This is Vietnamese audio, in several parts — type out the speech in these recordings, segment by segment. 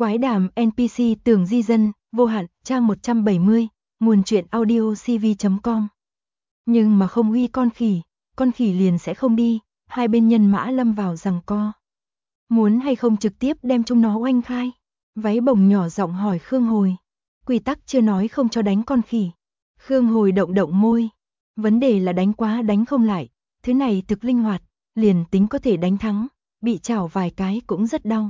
Quái đàm NPC Tường Di Dân, vô hạn, trang 170, nguồn truyện audio cv.com. Nhưng mà không uy con khỉ liền sẽ không đi, hai bên nhân mã lâm vào giằng co. Muốn hay không trực tiếp đem chúng nó oanh khai? Váy bồng nhỏ giọng hỏi Khương Hồi. Quy tắc chưa nói không cho đánh con khỉ. Khương Hồi động động môi. Vấn đề là đánh quá đánh không lại, thứ này thực linh hoạt, liền tính có thể đánh thắng, bị chảo vài cái cũng rất đau.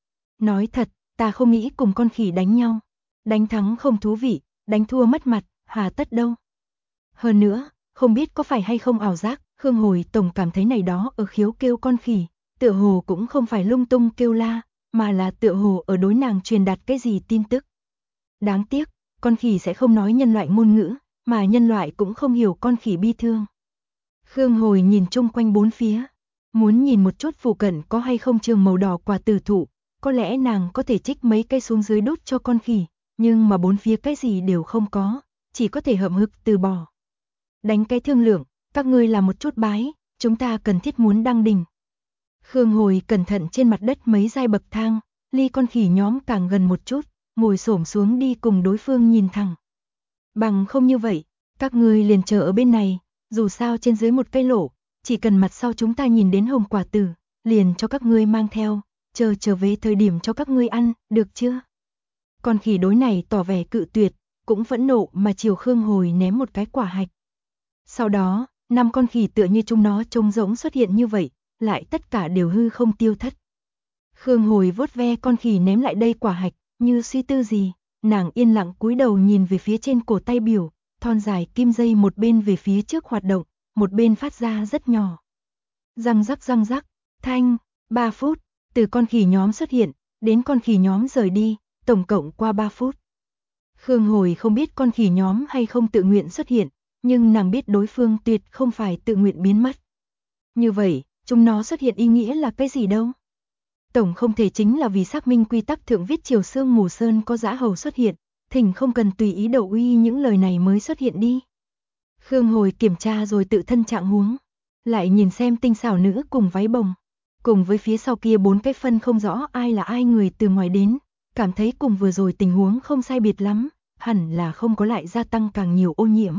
Nói thật, ta không nghĩ cùng con khỉ đánh nhau. Đánh thắng không thú vị, đánh thua mất mặt, hà tất đâu. Hơn nữa, không biết có phải hay không ảo giác, Khương Hồi tổng cảm thấy này đó ở khiếu kêu con khỉ, tựa hồ cũng không phải lung tung kêu la, mà là tựa hồ ở đối nàng truyền đạt cái gì tin tức. Đáng tiếc, con khỉ sẽ không nói nhân loại ngôn ngữ, mà nhân loại cũng không hiểu con khỉ bi thương. Khương Hồi nhìn chung quanh bốn phía, muốn nhìn một chút phụ cận có hay không trường màu đỏ quả tử thụ, có lẽ nàng có thể trích mấy cây xuống dưới đút cho con khỉ, nhưng mà bốn phía cái gì đều không có, chỉ có thể hậm hực từ bỏ. Đánh cái thương lượng, các ngươi làm một chút bái, chúng ta cần thiết muốn đăng đỉnh. Khương Hồi cẩn thận trên mặt đất mấy giai bậc thang, ly con khỉ nhóm càng gần một chút, ngồi xổm xuống đi cùng đối phương nhìn thẳng. Bằng không như vậy, các ngươi liền chờ ở bên này, dù sao trên dưới một cây lỗ, chỉ cần mặt sau chúng ta nhìn đến hồng quả tử, liền cho các ngươi mang theo, chờ trở về thời điểm cho các ngươi ăn, được chưa? Con khỉ đối này tỏ vẻ cự tuyệt, cũng phẫn nộ mà chiều Khương Hồi ném một cái quả hạch. Sau đó, 5 con khỉ tựa như chúng nó trông rỗng xuất hiện như vậy, lại tất cả đều hư không tiêu thất. Khương Hồi vuốt ve con khỉ ném lại đây quả hạch, như suy tư gì, nàng yên lặng cúi đầu nhìn về phía trên cổ tay biểu, thon dài kim dây một bên về phía trước hoạt động, một bên phát ra rất nhỏ. Răng rắc, thanh, 3 phút, từ con khỉ nhóm xuất hiện, đến con khỉ nhóm rời đi, tổng cộng qua 3 phút. Khương Hồi không biết con khỉ nhóm hay không tự nguyện xuất hiện, nhưng nàng biết đối phương tuyệt không phải tự nguyện biến mất. Như vậy, chúng nó xuất hiện ý nghĩa là cái gì đâu? Tổng không thể chính là vì xác minh quy tắc thượng viết Triều Sương Mù Sơn có dã hầu xuất hiện, thỉnh không cần tùy ý đầu uy những lời này mới xuất hiện đi. Khương Hồi kiểm tra rồi tự thân trạng huống, lại nhìn xem tinh xảo nữ cùng váy bồng, cùng với phía sau kia 4 cái phân không rõ ai là ai người từ ngoài đến, cảm thấy cùng vừa rồi tình huống không sai biệt lắm, hẳn là không có lại gia tăng càng nhiều ô nhiễm.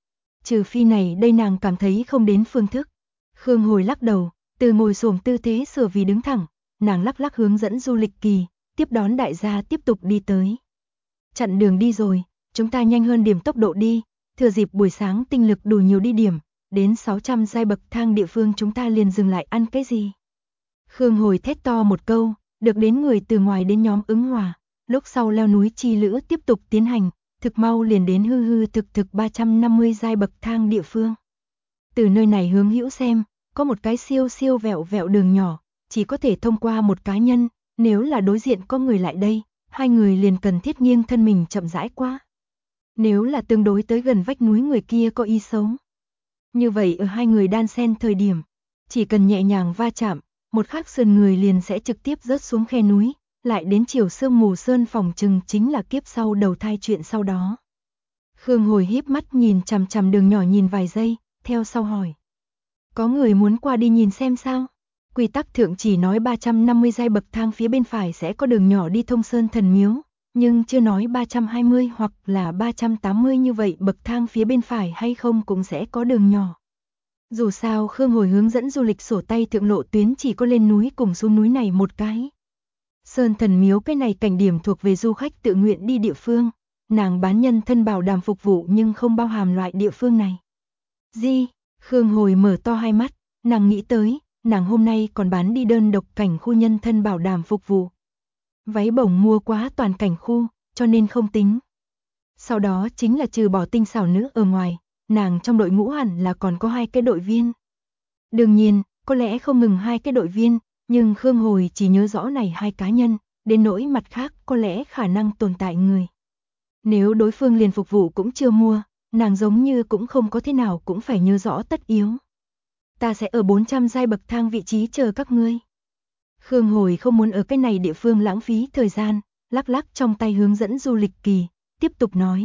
Trừ phi này đây nàng cảm thấy không đến phương thức. Khương Hồi lắc đầu, từ ngồi xổm tư thế sửa vì đứng thẳng, nàng lắc lắc hướng dẫn du lịch kỳ, tiếp đón đại gia tiếp tục đi tới. Chặn đường đi rồi, chúng ta nhanh hơn điểm tốc độ đi, thừa dịp buổi sáng tinh lực đủ nhiều đi điểm, đến 600 giai bậc thang địa phương chúng ta liền dừng lại ăn cái gì. Khương Hồi thét to một câu, được đến người từ ngoài đến nhóm ứng hòa, lúc sau leo núi chi lữ tiếp tục tiến hành, thực mau liền đến hư thực 350 giai bậc thang địa phương. Từ nơi này hướng hữu xem, có một cái siêu vẹo đường nhỏ, chỉ có thể thông qua một cá nhân, nếu là đối diện có người lại đây, hai người liền cần thiết nghiêng thân mình chậm rãi qua. Nếu là tương đối tới gần vách núi người kia có ý xấu. Như vậy ở hai người đan xen thời điểm, chỉ cần nhẹ nhàng va chạm, một khắc sườn người liền sẽ trực tiếp rớt xuống khe núi, lại đến Triều Sương Mù Sơn phòng trừng chính là kiếp sau đầu thai chuyện sau đó. Khương Hồi híp mắt nhìn chằm chằm đường nhỏ nhìn vài giây, theo sau hỏi. Có người muốn qua đi nhìn xem sao? Quy tắc thượng chỉ nói 350 giai bậc thang phía bên phải sẽ có đường nhỏ đi thông Sơn Thần Miếu, nhưng chưa nói 320 hoặc là 380 như vậy bậc thang phía bên phải hay không cũng sẽ có đường nhỏ. Dù sao Khương Hồi hướng dẫn du lịch sổ tay thượng lộ tuyến chỉ có lên núi cùng xuống núi này một cái. Sơn Thần Miếu cái này cảnh điểm thuộc về du khách tự nguyện đi địa phương, nàng bán nhân thân bảo đảm phục vụ nhưng không bao hàm loại địa phương này. Gì? Khương Hồi mở to hai mắt, nàng nghĩ tới, nàng hôm nay còn bán đi đơn độc cảnh khu nhân thân bảo đảm phục vụ. Váy bổng mua quá toàn cảnh khu, cho nên không tính. Sau đó chính là trừ bỏ tinh xảo nữ ở ngoài, nàng trong đội ngũ hẳn là còn có 2 cái đội viên. Đương nhiên, có lẽ không ngừng 2 cái đội viên, nhưng Khương Hồi chỉ nhớ rõ này 2 cá nhân, đến nỗi mặt khác có lẽ khả năng tồn tại người. Nếu đối phương liền phục vụ cũng chưa mua, nàng giống như cũng không có thế nào cũng phải nhớ rõ tất yếu. Ta sẽ ở 400 giai bậc thang vị trí chờ các ngươi. Khương Hồi không muốn ở cái này địa phương lãng phí thời gian, lắc lắc trong tay hướng dẫn du lịch kỳ, tiếp tục nói.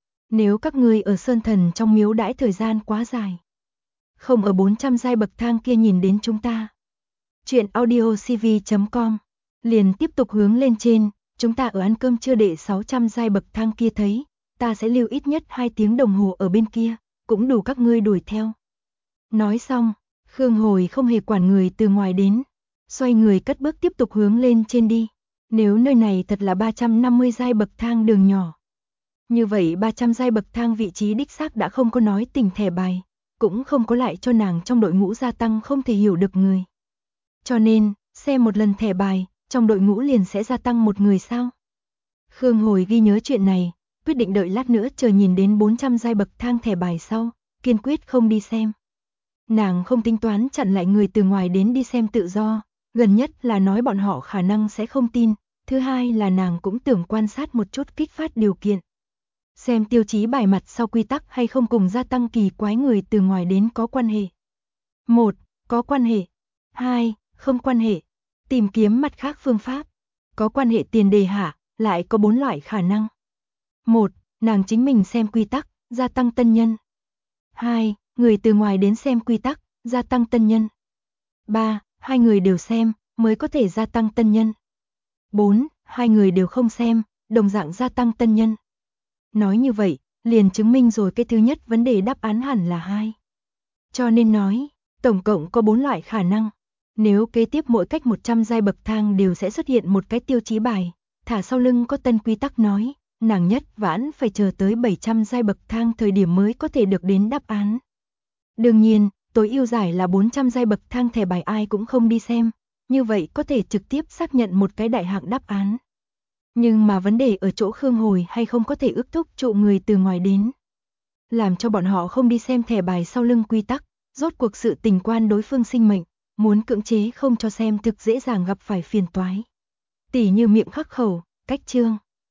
Nếu các ngươi ở Sơn Thần trong miếu đãi thời gian quá dài, không ở 400 giai bậc thang kia nhìn đến chúng ta. Chuyện audio cv.com, liền tiếp tục hướng lên trên, chúng ta ở ăn cơm trưa đệ 600 giai bậc thang kia thấy, ta sẽ lưu ít nhất 2 tiếng đồng hồ ở bên kia, cũng đủ các ngươi đuổi theo. Nói xong, Khương Hồi không hề quản người từ ngoài đến, xoay người cất bước tiếp tục hướng lên trên đi. Nếu nơi này thật là 350 giai bậc thang đường nhỏ, như vậy 300 giai bậc thang vị trí đích xác đã không có nói tình thẻ bài, cũng không có lại cho nàng trong đội ngũ gia tăng không thể hiểu được người. Cho nên, xem một lần thẻ bài, trong đội ngũ liền sẽ gia tăng một người sao? Khương Hồi ghi nhớ chuyện này, quyết định đợi lát nữa chờ nhìn đến 400 giai bậc thang thẻ bài sau, kiên quyết không đi xem. Nàng không tính toán chặn lại người từ ngoài đến đi xem tự do, gần nhất là nói bọn họ khả năng sẽ không tin, thứ hai là nàng cũng tưởng quan sát một chút kích phát điều kiện. Xem tiêu chí bài mặt sau quy tắc hay không cùng gia tăng kỳ quái người từ ngoài đến có quan hệ. 1. Có quan hệ. 2. Không quan hệ. Tìm kiếm mặt khác phương pháp. Có quan hệ tiền đề hạ, lại có 4 loại khả năng. 1. Nàng chính mình xem quy tắc, gia tăng tân nhân. 2. Người từ ngoài đến xem quy tắc, gia tăng tân nhân. 3. Hai người đều xem, mới có thể gia tăng tân nhân. 4. Hai người đều không xem, đồng dạng gia tăng tân nhân. Nói như vậy, liền chứng minh rồi cái thứ nhất vấn đề đáp án hẳn là 2. Cho nên nói, tổng cộng có 4 loại khả năng. Nếu kế tiếp mỗi cách 100 giai bậc thang đều sẽ xuất hiện một cái tiêu chí bài, thả sau lưng có tân quy tắc nói, nàng nhất vãn phải chờ tới 700 giai bậc thang thời điểm mới có thể được đến đáp án. Đương nhiên, tối ưu giải là 400 giai bậc thang thẻ bài ai cũng không đi xem, như vậy có thể trực tiếp xác nhận một cái đại hạng đáp án. Nhưng mà vấn đề ở chỗ Khương Hồi hay không có thể ước thúc trụ người từ ngoài đến. Làm cho bọn họ không đi xem thẻ bài sau lưng quy tắc, rốt cuộc sự tình quan đối phương sinh mệnh, muốn cưỡng chế không cho xem thực dễ dàng gặp phải phiền toái. Tỉ như miệng khắc khẩu, cách chương.